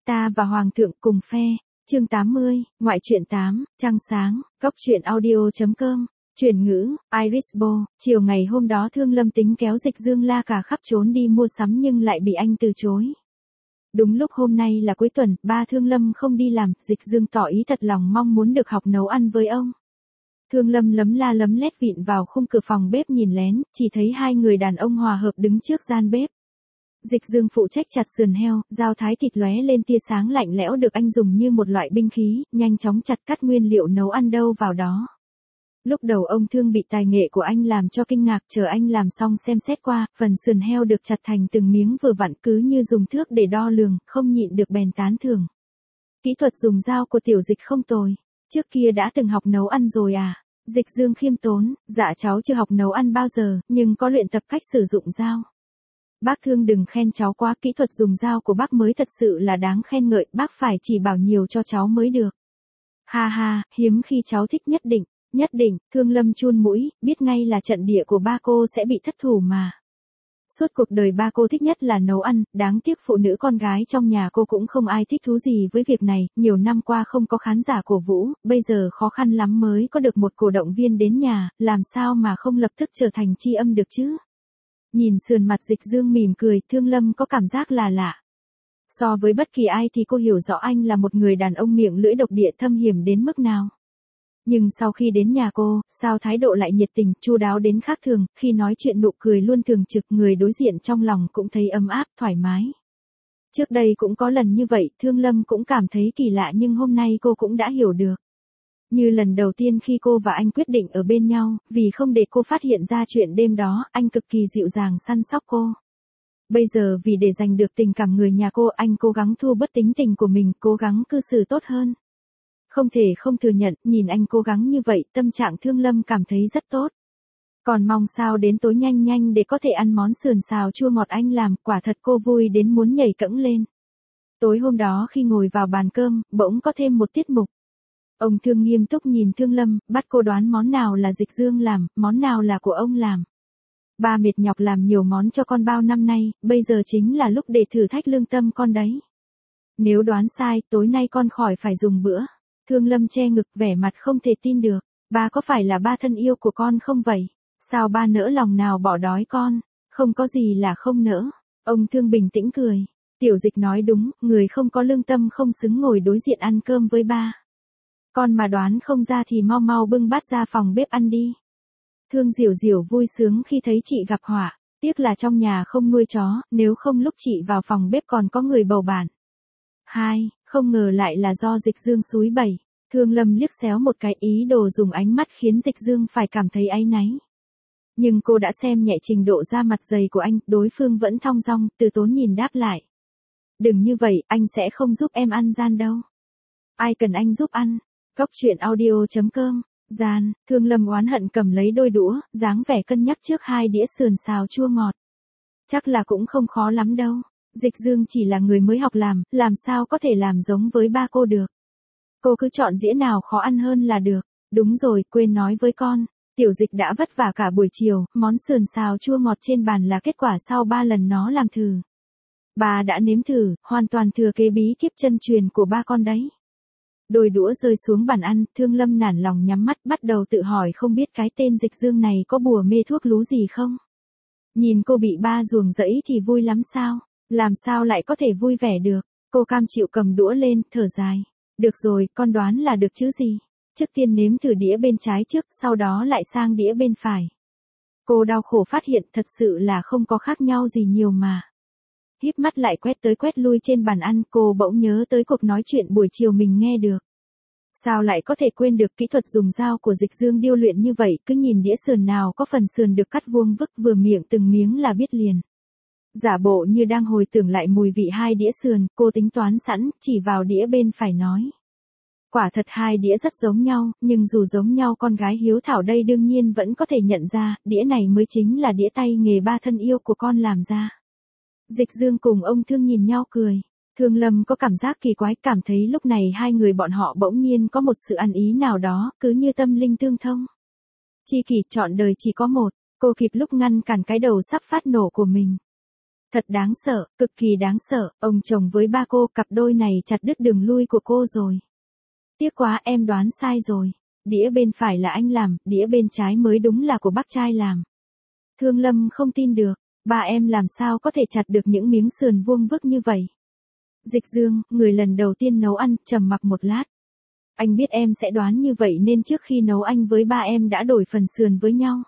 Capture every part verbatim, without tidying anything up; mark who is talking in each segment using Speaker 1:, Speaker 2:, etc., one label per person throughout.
Speaker 1: Ta và Hoàng thượng cùng phe. Chương tám mươi, ngoại truyện tám, trăng sáng, góc truyện audio.com. Chuyển ngữ, Irisbo, chiều ngày hôm đó Thương Lâm tính kéo Dịch Dương la cả khắp trốn đi mua sắm nhưng lại bị anh từ chối. Đúng lúc hôm nay là cuối tuần, ba Thương Lâm không đi làm, Dịch Dương tỏ ý thật lòng mong muốn được học nấu ăn với ông. Thương Lâm lấm la lấm lét vịn vào khung cửa phòng bếp nhìn lén, chỉ thấy hai người đàn ông hòa hợp đứng trước gian bếp. Dịch Dương phụ trách chặt sườn heo, dao thái thịt lóe lên tia sáng lạnh lẽo được anh dùng như một loại binh khí, nhanh chóng chặt cắt nguyên liệu nấu ăn đâu vào đó. Lúc đầu ông Thương bị tài nghệ của anh làm cho kinh ngạc, chờ anh làm xong xem xét qua, phần sườn heo được chặt thành từng miếng vừa vặn cứ như dùng thước để đo lường, không nhịn được bèn tán thưởng. Kỹ thuật dùng dao của tiểu Dịch không tồi, trước kia đã từng học nấu ăn rồi à? Dịch Dương khiêm tốn, dạ cháu chưa học nấu ăn bao giờ, nhưng có luyện tập cách sử dụng dao. Bác Thương đừng khen cháu quá, kỹ thuật dùng dao của bác mới thật sự là đáng khen ngợi, bác phải chỉ bảo nhiều cho cháu mới được. Ha ha, hiếm khi cháu thích nhất định, nhất định, Thương Lâm chun mũi, biết ngay là trận địa của ba cô sẽ bị thất thủ mà. Suốt cuộc đời ba cô thích nhất là nấu ăn, đáng tiếc phụ nữ con gái trong nhà cô cũng không ai thích thú gì với việc này, nhiều năm qua không có khán giả cổ vũ, bây giờ khó khăn lắm mới có được một cổ động viên đến nhà, làm sao mà không lập tức trở thành tri âm được chứ. Nhìn sườn mặt Dịch Dương mỉm cười, Thương Lâm có cảm giác là lạ. So với bất kỳ ai thì cô hiểu rõ anh là một người đàn ông miệng lưỡi độc địa thâm hiểm đến mức nào. Nhưng sau khi đến nhà cô, sao thái độ lại nhiệt tình, chu đáo đến khác thường, khi nói chuyện nụ cười luôn thường trực, người đối diện trong lòng cũng thấy ấm áp, thoải mái. Trước đây cũng có lần như vậy, Thương Lâm cũng cảm thấy kỳ lạ nhưng hôm nay cô cũng đã hiểu được. Như lần đầu tiên khi cô và anh quyết định ở bên nhau, vì không để cô phát hiện ra chuyện đêm đó, anh cực kỳ dịu dàng săn sóc cô. Bây giờ vì để giành được tình cảm người nhà cô, anh cố gắng thu bớt tính tình của mình, cố gắng cư xử tốt hơn. Không thể không thừa nhận, nhìn anh cố gắng như vậy, tâm trạng Thương Lâm cảm thấy rất tốt. Còn mong sao đến tối nhanh nhanh để có thể ăn món sườn xào chua ngọt anh làm, quả thật cô vui đến muốn nhảy cẫng lên. Tối hôm đó khi ngồi vào bàn cơm, bỗng có thêm một tiết mục. Ông Thương nghiêm túc nhìn Thương Lâm, bắt cô đoán món nào là Dịch Dương làm, món nào là của ông làm. Ba mệt nhọc làm nhiều món cho con bao năm nay, bây giờ chính là lúc để thử thách lương tâm con đấy. Nếu đoán sai, tối nay con khỏi phải dùng bữa. Thương Lâm che ngực vẻ mặt không thể tin được, ba có phải là ba thân yêu của con không vậy? Sao ba nỡ lòng nào bỏ đói con? Không có gì là không nỡ. Ông Thương bình tĩnh cười. Tiểu Dịch nói đúng, người không có lương tâm không xứng ngồi đối diện ăn cơm với ba. Con mà đoán không ra thì mau mau bưng bát ra phòng bếp ăn đi. Thương Diểu Diểu vui sướng khi thấy chị gặp họa, tiếc là trong nhà không nuôi chó, nếu không lúc chị vào phòng bếp còn có người bầu bạn. Hai, không ngờ lại là do Dịch Dương xúi bẩy. Thương Lâm liếc xéo một cái, ý đồ dùng ánh mắt khiến Dịch Dương phải cảm thấy áy náy. Nhưng cô đã xem nhẹ trình độ da mặt dày của anh, đối phương vẫn thong dong, từ tốn nhìn đáp lại. Đừng như vậy, anh sẽ không giúp em ăn gian đâu. Ai cần anh giúp ăn? Góc truyện audio.com. Gian, Thương Lâm oán hận cầm lấy đôi đũa, dáng vẻ cân nhắc trước hai đĩa sườn xào chua ngọt. Chắc là cũng không khó lắm đâu. Dịch Dương chỉ là người mới học làm, làm sao có thể làm giống với ba cô được. Cô cứ chọn dĩa nào khó ăn hơn là được. Đúng rồi, quên nói với con. Tiểu Dịch đã vất vả cả buổi chiều, món sườn xào chua ngọt trên bàn là kết quả sau ba lần nó làm thử. Bà đã nếm thử, hoàn toàn thừa kế bí kíp chân truyền của ba con đấy. Đôi đũa rơi xuống bàn ăn, Thương Lâm nản lòng nhắm mắt bắt đầu tự hỏi không biết cái tên Dịch Dương này có bùa mê thuốc lú gì không. Nhìn cô bị ba ruồng rẫy thì vui lắm sao, làm sao lại có thể vui vẻ được. Cô cam chịu cầm đũa lên, thở dài. Được rồi, con đoán là được chứ gì. Trước tiên nếm thử đĩa bên trái trước, sau đó lại sang đĩa bên phải. Cô đau khổ phát hiện thật sự là không có khác nhau gì nhiều mà. Híp mắt lại quét tới quét lui trên bàn ăn, cô bỗng nhớ tới cuộc nói chuyện buổi chiều mình nghe được. Sao lại có thể quên được kỹ thuật dùng dao của Dịch Dương điêu luyện như vậy, cứ nhìn đĩa sườn nào có phần sườn được cắt vuông vức vừa miệng từng miếng là biết liền. Giả bộ như đang hồi tưởng lại mùi vị hai đĩa sườn, cô tính toán sẵn, chỉ vào đĩa bên phải nói. Quả thật hai đĩa rất giống nhau, nhưng dù giống nhau con gái hiếu thảo đây đương nhiên vẫn có thể nhận ra, đĩa này mới chính là đĩa tay nghề ba thân yêu của con làm ra. Dịch Dương cùng ông Thương nhìn nhau cười. Thương Lâm có cảm giác kỳ quái, cảm thấy lúc này hai người bọn họ bỗng nhiên có một sự ăn ý nào đó, cứ như tâm linh tương thông. Chi kỷ chọn đời chỉ có một, cô kịp lúc ngăn cản cái đầu sắp phát nổ của mình. Thật đáng sợ, cực kỳ đáng sợ, ông chồng với ba cô, cặp đôi này chặt đứt đường lui của cô rồi. Tiếc quá, em đoán sai rồi. Đĩa bên phải là anh làm, đĩa bên trái mới đúng là của bác trai làm. Thương Lâm không tin được, ba em làm sao có thể chặt được những miếng sườn vuông vức như vậy. Dịch Dương, người lần đầu tiên nấu ăn, trầm mặc một lát. Anh biết em sẽ đoán như vậy nên trước khi nấu anh với ba em đã đổi phần sườn với nhau.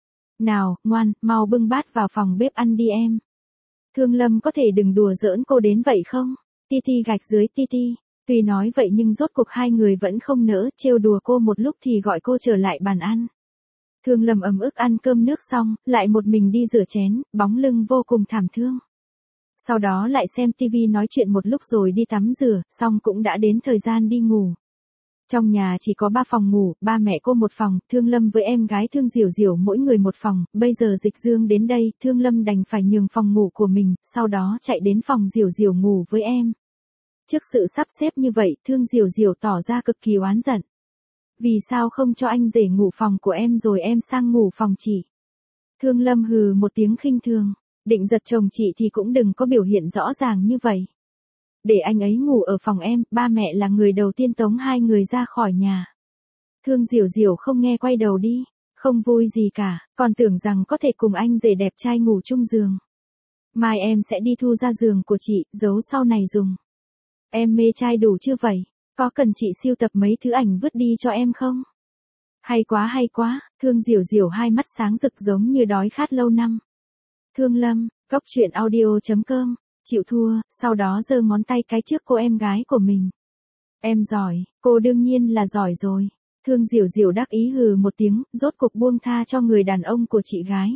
Speaker 1: Nào, ngoan, mau bưng bát vào phòng bếp ăn đi em. Thương Lâm có thể đừng đùa giỡn cô đến vậy không? Ti ti gạch dưới ti ti. Tuy nói vậy nhưng rốt cuộc hai người vẫn không nỡ trêu đùa cô một lúc thì gọi cô trở lại bàn ăn. Thương Lâm ấm ức ăn cơm nước xong, lại một mình đi rửa chén, bóng lưng vô cùng thảm thương. Sau đó lại xem tivi nói chuyện một lúc rồi đi tắm rửa, xong cũng đã đến thời gian đi ngủ. Trong nhà chỉ có ba phòng ngủ, ba mẹ cô một phòng, Thương Lâm với em gái Thương Diểu Diểu mỗi người một phòng, bây giờ Dịch Dương đến đây, Thương Lâm đành phải nhường phòng ngủ của mình, sau đó chạy đến phòng Diểu Diểu ngủ với em. Trước sự sắp xếp như vậy, Thương Diểu Diểu tỏ ra cực kỳ oán giận. Vì sao không cho anh rể ngủ phòng của em rồi em sang ngủ phòng chị? Thương Lâm hừ một tiếng khinh thường, định giật chồng chị thì cũng đừng có biểu hiện rõ ràng như vậy. Để anh ấy ngủ ở phòng em, ba mẹ là người đầu tiên tống hai người ra khỏi nhà. Thương Diểu Diểu không nghe quay đầu đi, không vui gì cả, còn tưởng rằng có thể cùng anh rể đẹp trai ngủ chung giường. Mai em sẽ đi thu ra giường của chị, giấu sau này dùng. Em mê trai đủ chưa vậy? Có cần chị siêu tập mấy thứ ảnh vứt đi cho em không? Hay quá hay quá, Thương Diểu Diểu hai mắt sáng rực giống như đói khát lâu năm. Thương Lâm, góc truyện audio chấm com, chịu thua, sau đó giơ ngón tay cái trước cô em gái của mình. Em giỏi, cô đương nhiên là giỏi rồi. Thương Diểu Diểu đắc ý hừ một tiếng, rốt cục buông tha cho người đàn ông của chị gái.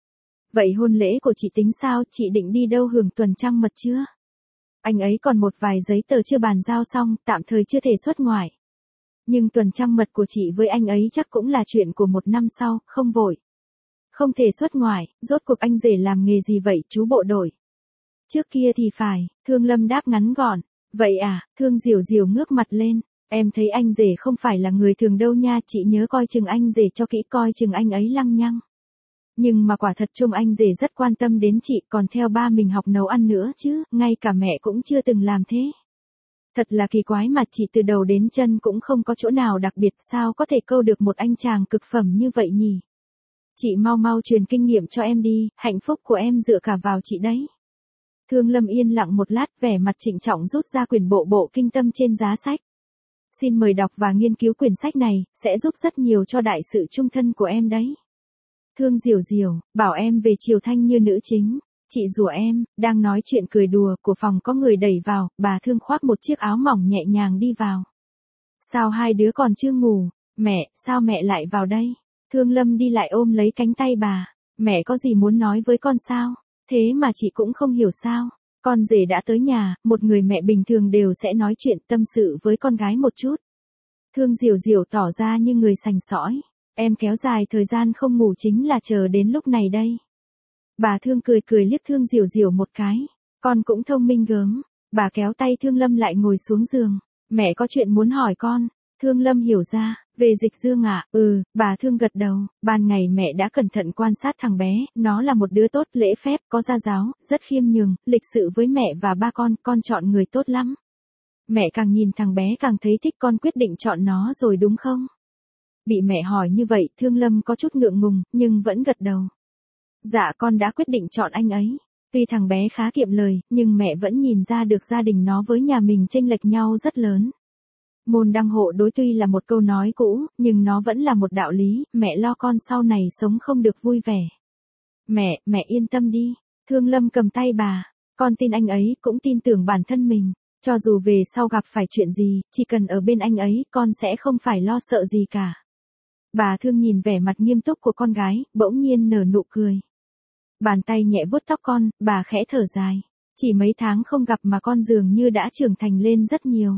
Speaker 1: Vậy hôn lễ của chị tính sao, chị định đi đâu hưởng tuần trăng mật chưa? Anh ấy còn một vài giấy tờ chưa bàn giao xong, tạm thời chưa thể xuất ngoại. Nhưng tuần trăng mật của chị với anh ấy chắc cũng là chuyện của một năm sau, không vội. Không thể xuất ngoại, rốt cuộc anh rể làm nghề gì vậy, chú bộ đội? Trước kia thì phải, Thương Lâm đáp ngắn gọn. Vậy à, Thương Diểu Diểu ngước mặt lên. Em thấy anh rể không phải là người thường đâu nha, chị nhớ coi chừng anh rể cho kỹ, coi chừng anh ấy lăng nhăng. Nhưng mà quả thật trông anh rể rất quan tâm đến chị, còn theo ba mình học nấu ăn nữa chứ, ngay cả mẹ cũng chưa từng làm thế. Thật là kỳ quái mà chị từ đầu đến chân cũng không có chỗ nào đặc biệt, sao có thể câu được một anh chàng cực phẩm như vậy nhỉ? Chị mau mau truyền kinh nghiệm cho em đi, hạnh phúc của em dựa cả vào chị đấy. Thương Lâm yên lặng một lát, vẻ mặt trịnh trọng rút ra quyển bộ bộ kinh tâm trên giá sách. Xin mời đọc và nghiên cứu quyển sách này, sẽ giúp rất nhiều cho đại sự chung thân của em đấy. Thương Diểu Diểu, bảo em về Triều Thanh như nữ chính. Chị rủa em, đang nói chuyện cười đùa, của phòng có người đẩy vào, bà Thương khoác một chiếc áo mỏng nhẹ nhàng đi vào. Sao hai đứa còn chưa ngủ? Mẹ, sao mẹ lại vào đây? Thương Lâm đi lại ôm lấy cánh tay bà. Mẹ có gì muốn nói với con sao? Thế mà chị cũng không hiểu sao. Con rể đã tới nhà, một người mẹ bình thường đều sẽ nói chuyện tâm sự với con gái một chút. Thương Diểu Diểu tỏ ra như người sành sỏi. Em kéo dài thời gian không ngủ chính là chờ đến lúc này đây. Bà Thương cười cười liếc Thương Diểu Diểu một cái. Con cũng thông minh gớm. Bà kéo tay Thương Lâm lại ngồi xuống giường. Mẹ có chuyện muốn hỏi con. Thương Lâm hiểu ra. Về Dịch Dương ạ, à? Ừ, bà Thương gật đầu. Ban ngày mẹ đã cẩn thận quan sát thằng bé. Nó là một đứa tốt, lễ phép, có gia giáo, rất khiêm nhường, lịch sự với mẹ và ba con. Con chọn người tốt lắm. Mẹ càng nhìn thằng bé càng thấy thích, con quyết định chọn nó rồi đúng không? Bị mẹ hỏi như vậy, Thương Lâm có chút ngượng ngùng, nhưng vẫn gật đầu. Dạ con đã quyết định chọn anh ấy. Tuy thằng bé khá kiệm lời, nhưng mẹ vẫn nhìn ra được gia đình nó với nhà mình chênh lệch nhau rất lớn. Môn đăng hộ đối tuy là một câu nói cũ, nhưng nó vẫn là một đạo lý, mẹ lo con sau này sống không được vui vẻ. Mẹ, mẹ yên tâm đi. Thương Lâm cầm tay bà. Con tin anh ấy, cũng tin tưởng bản thân mình. Cho dù về sau gặp phải chuyện gì, chỉ cần ở bên anh ấy, con sẽ không phải lo sợ gì cả. Bà Thương nhìn vẻ mặt nghiêm túc của con gái, bỗng nhiên nở nụ cười. Bàn tay nhẹ vuốt tóc con, bà khẽ thở dài. Chỉ mấy tháng không gặp mà con dường như đã trưởng thành lên rất nhiều.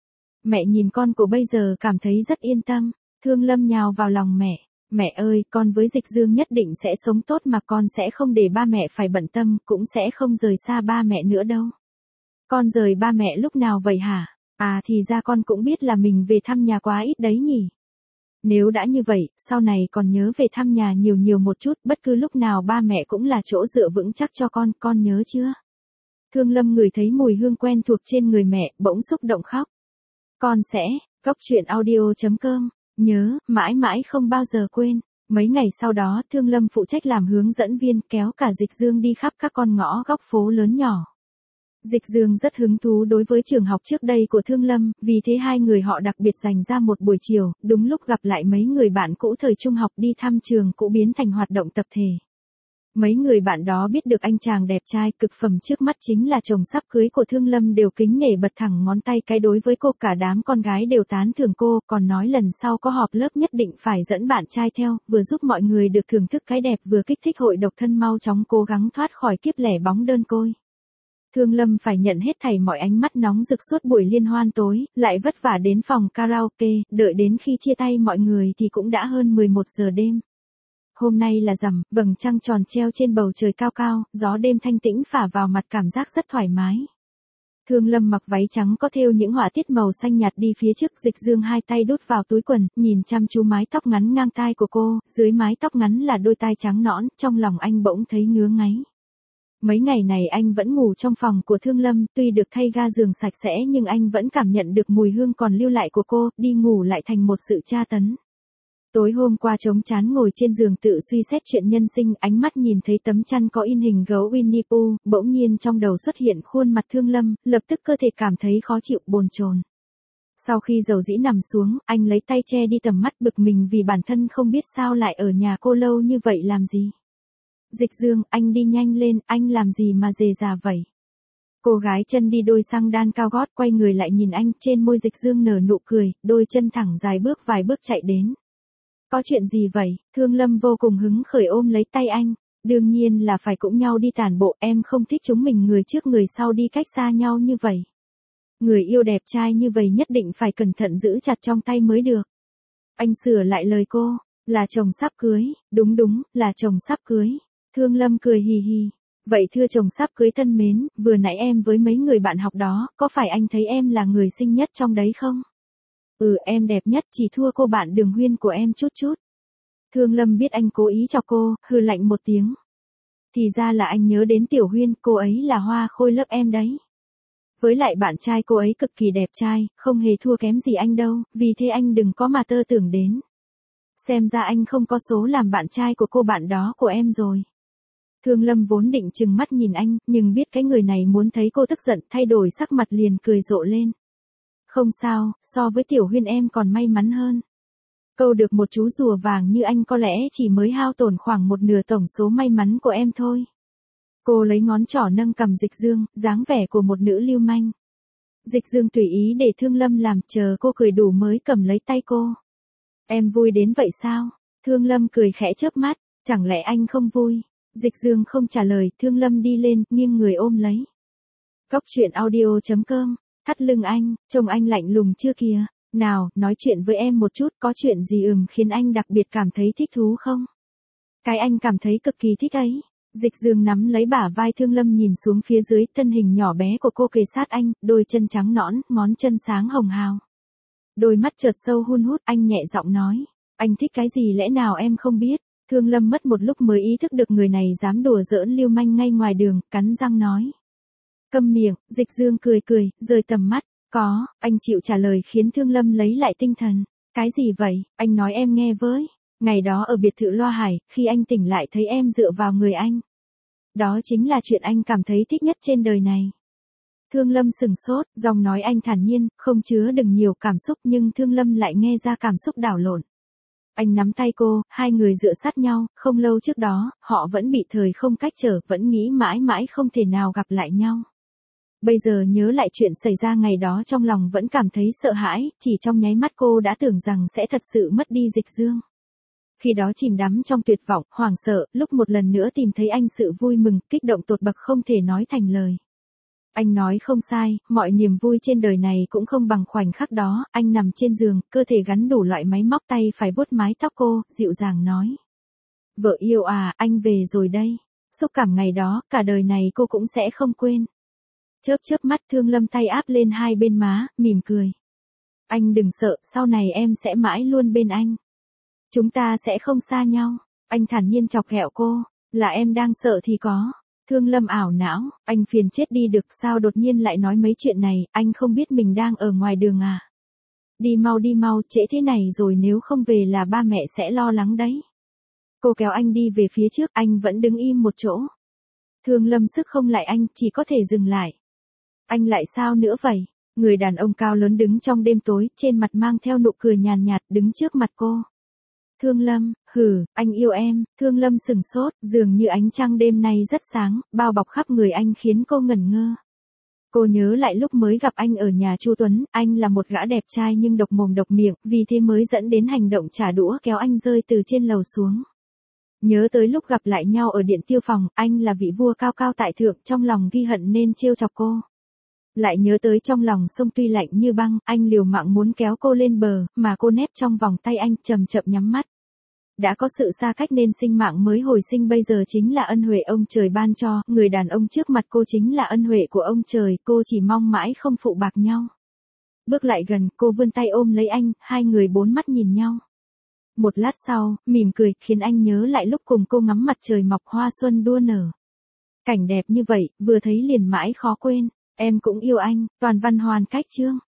Speaker 1: Mẹ nhìn con của bây giờ cảm thấy rất yên tâm. Thương Lâm nhào vào lòng mẹ. Mẹ ơi, con với Dịch Dương nhất định sẽ sống tốt mà con sẽ không để ba mẹ phải bận tâm, cũng sẽ không rời xa ba mẹ nữa đâu. Con rời ba mẹ lúc nào vậy hả? À thì ra con cũng biết là mình về thăm nhà quá ít đấy nhỉ. Nếu đã như vậy, sau này còn nhớ về thăm nhà nhiều nhiều một chút, bất cứ lúc nào ba mẹ cũng là chỗ dựa vững chắc cho con, con nhớ chưa? Thương Lâm ngửi thấy mùi hương quen thuộc trên người mẹ, bỗng xúc động khóc. Con sẽ, Cốc truyện audio.com, nhớ, mãi mãi không bao giờ quên. Mấy ngày sau đó, Thương Lâm phụ trách làm hướng dẫn viên, kéo cả Dịch Dương đi khắp các con ngõ góc phố lớn nhỏ. Dịch Dương rất hứng thú đối với trường học trước đây của Thương Lâm, vì thế hai người họ đặc biệt dành ra một buổi chiều, đúng lúc gặp lại mấy người bạn cũ thời trung học đi thăm trường cũ biến thành hoạt động tập thể. Mấy người bạn đó biết được anh chàng đẹp trai cực phẩm trước mắt chính là chồng sắp cưới của Thương Lâm đều kính nể bật thẳng ngón tay cái đối với cô, cả đám con gái đều tán thưởng cô, còn nói lần sau có họp lớp nhất định phải dẫn bạn trai theo, vừa giúp mọi người được thưởng thức cái đẹp vừa kích thích hội độc thân mau chóng cố gắng thoát khỏi kiếp lẻ bóng đơn côi. Thương Lâm phải nhận hết thảy mọi ánh mắt nóng rực suốt buổi liên hoan tối, lại vất vả đến phòng karaoke, đợi đến khi chia tay mọi người thì cũng đã hơn mười một giờ đêm. Hôm nay là rằm, vầng trăng tròn treo trên bầu trời cao cao, gió đêm thanh tĩnh phả vào mặt cảm giác rất thoải mái. Thương Lâm mặc váy trắng có thêu những họa tiết màu xanh nhạt đi phía trước, Dịch Dương hai tay đút vào túi quần, nhìn chăm chú mái tóc ngắn ngang tai của cô, dưới mái tóc ngắn là đôi tai trắng nõn, trong lòng anh bỗng thấy ngứa ngáy. Mấy ngày này anh vẫn ngủ trong phòng của Thương Lâm, tuy được thay ga giường sạch sẽ nhưng anh vẫn cảm nhận được mùi hương còn lưu lại của cô, đi ngủ lại thành một sự tra tấn. Tối hôm qua trống chán ngồi trên giường tự suy xét chuyện nhân sinh, ánh mắt nhìn thấy tấm chăn có in hình gấu Winnie Pooh, bỗng nhiên trong đầu xuất hiện khuôn mặt Thương Lâm, lập tức cơ thể cảm thấy khó chịu, bồn chồn. Sau khi dầu dĩ nằm xuống, anh lấy tay che đi tầm mắt, bực mình vì bản thân không biết sao lại ở nhà cô lâu như vậy làm gì. Dịch Dương, anh đi nhanh lên, anh làm gì mà dề già vậy? Cô gái chân đi đôi xăng đan cao gót quay người lại nhìn anh, trên môi Dịch Dương nở nụ cười, đôi chân thẳng dài bước vài bước chạy đến. Có chuyện gì vậy? Thương Lâm vô cùng hứng khởi ôm lấy tay anh. Đương nhiên là phải cũng nhau đi tản bộ, em không thích chúng mình người trước người sau đi cách xa nhau như vậy. Người yêu đẹp trai như vậy nhất định phải cẩn thận giữ chặt trong tay mới được. Anh sửa lại lời cô, là chồng sắp cưới, đúng đúng, là chồng sắp cưới. Thương Lâm cười hì hì. Vậy thưa chồng sắp cưới thân mến, vừa nãy em với mấy người bạn học đó, có phải anh thấy em là người xinh nhất trong đấy không? Ừ, em đẹp nhất, chỉ thua cô bạn Đường Huyên của em chút chút. Thương Lâm biết anh cố ý cho cô, hừ lạnh một tiếng. Thì ra là anh nhớ đến Tiểu Huyên, cô ấy là hoa khôi lớp em đấy. Với lại bạn trai cô ấy cực kỳ đẹp trai, không hề thua kém gì anh đâu, vì thế anh đừng có mà tơ tưởng đến. Xem ra anh không có số làm bạn trai của cô bạn đó của em rồi. Thương Lâm vốn định trừng mắt nhìn anh, nhưng biết cái người này muốn thấy cô tức giận, thay đổi sắc mặt liền cười rộ lên. Không sao, so với Tiểu Huyên em còn may mắn hơn. Câu được một chú rùa vàng như anh có lẽ chỉ mới hao tổn khoảng một nửa tổng số may mắn của em thôi. Cô lấy ngón trỏ nâng cằm Dịch Dương, dáng vẻ của một nữ lưu manh. Dịch Dương tùy ý để Thương Lâm làm, chờ cô cười đủ mới cầm lấy tay cô. Em vui đến vậy sao? Thương Lâm cười khẽ chớp mắt, chẳng lẽ anh không vui? Dịch Dương không trả lời, Thương Lâm đi lên, nghiêng người ôm lấy. Cốc truyện audio.com, thắt lưng anh, trông anh lạnh lùng chưa kìa. Nào, nói chuyện với em một chút, có chuyện gì ừm khiến anh đặc biệt cảm thấy thích thú không? Cái anh cảm thấy cực kỳ thích ấy. Dịch Dương nắm lấy bả vai Thương Lâm nhìn xuống phía dưới, thân hình nhỏ bé của cô kề sát anh, đôi chân trắng nõn, ngón chân sáng hồng hào. Đôi mắt chợt sâu hun hút, anh nhẹ giọng nói. Anh thích cái gì lẽ nào em không biết? Thương Lâm mất một lúc mới ý thức được người này dám đùa giỡn lưu manh ngay ngoài đường, cắn răng nói. Câm miệng, Dịch Dương cười cười, rời tầm mắt. Có, anh chịu trả lời khiến Thương Lâm lấy lại tinh thần. Cái gì vậy, anh nói em nghe với. Ngày đó ở biệt thự Loa Hải, khi anh tỉnh lại thấy em dựa vào người anh. Đó chính là chuyện anh cảm thấy thích nhất trên đời này. Thương Lâm sừng sốt, giọng nói anh thản nhiên, không chứa đựng nhiều cảm xúc nhưng Thương Lâm lại nghe ra cảm xúc đảo lộn. Anh nắm tay cô, hai người dựa sát nhau, không lâu trước đó, họ vẫn bị thời không cách trở, vẫn nghĩ mãi mãi không thể nào gặp lại nhau. Bây giờ nhớ lại chuyện xảy ra ngày đó trong lòng vẫn cảm thấy sợ hãi, chỉ trong nháy mắt cô đã tưởng rằng sẽ thật sự mất đi Dịch Dương. Khi đó chìm đắm trong tuyệt vọng, hoảng sợ, lúc một lần nữa tìm thấy anh sự vui mừng, kích động tột bậc không thể nói thành lời. Anh nói không sai, mọi niềm vui trên đời này cũng không bằng khoảnh khắc đó, anh nằm trên giường, cơ thể gắn đủ loại máy móc, tay phải vuốt mái tóc cô, dịu dàng nói. Vợ yêu à, anh về rồi đây. Xúc cảm ngày đó, cả đời này cô cũng sẽ không quên. Chớp chớp mắt, Thương Lâm tay áp lên hai bên má, mỉm cười. Anh đừng sợ, sau này em sẽ mãi luôn bên anh. Chúng ta sẽ không xa nhau. Anh thản nhiên chọc ghẹo cô, là em đang sợ thì có. Thương Lâm ảo não, anh phiền chết đi được, sao đột nhiên lại nói mấy chuyện này, anh không biết mình đang ở ngoài đường à. Đi mau đi mau, trễ thế này rồi nếu không về là ba mẹ sẽ lo lắng đấy. Cô kéo anh đi về phía trước, anh vẫn đứng im một chỗ. Thương Lâm sức không lại anh, chỉ có thể dừng lại. Anh lại sao nữa vậy? Người đàn ông cao lớn đứng trong đêm tối, trên mặt mang theo nụ cười nhàn nhạt, đứng trước mặt cô. Thương Lâm, hừ, anh yêu em. Thương Lâm sừng sốt, dường như ánh trăng đêm nay rất sáng, bao bọc khắp người anh khiến cô ngẩn ngơ. Cô nhớ lại lúc mới gặp anh ở nhà Chu Tuấn, anh là một gã đẹp trai nhưng độc mồm độc miệng, vì thế mới dẫn đến hành động trả đũa kéo anh rơi từ trên lầu xuống. Nhớ tới lúc gặp lại nhau ở điện tiêu phòng, anh là vị vua cao cao tại thượng, trong lòng ghi hận nên trêu chọc cô. Lại nhớ tới trong lòng sông tuy lạnh như băng, anh liều mạng muốn kéo cô lên bờ, mà cô nép trong vòng tay anh, chậm chậm nhắm mắt. Đã có sự xa cách nên sinh mạng mới hồi sinh bây giờ chính là ân huệ ông trời ban cho, người đàn ông trước mặt cô chính là ân huệ của ông trời, cô chỉ mong mãi không phụ bạc nhau. Bước lại gần, cô vươn tay ôm lấy anh, hai người bốn mắt nhìn nhau. Một lát sau, mỉm cười, khiến anh nhớ lại lúc cùng cô ngắm mặt trời mọc hoa xuân đua nở. Cảnh đẹp như vậy, vừa thấy liền mãi khó quên. Em cũng yêu anh, toàn văn hoàn cách chương.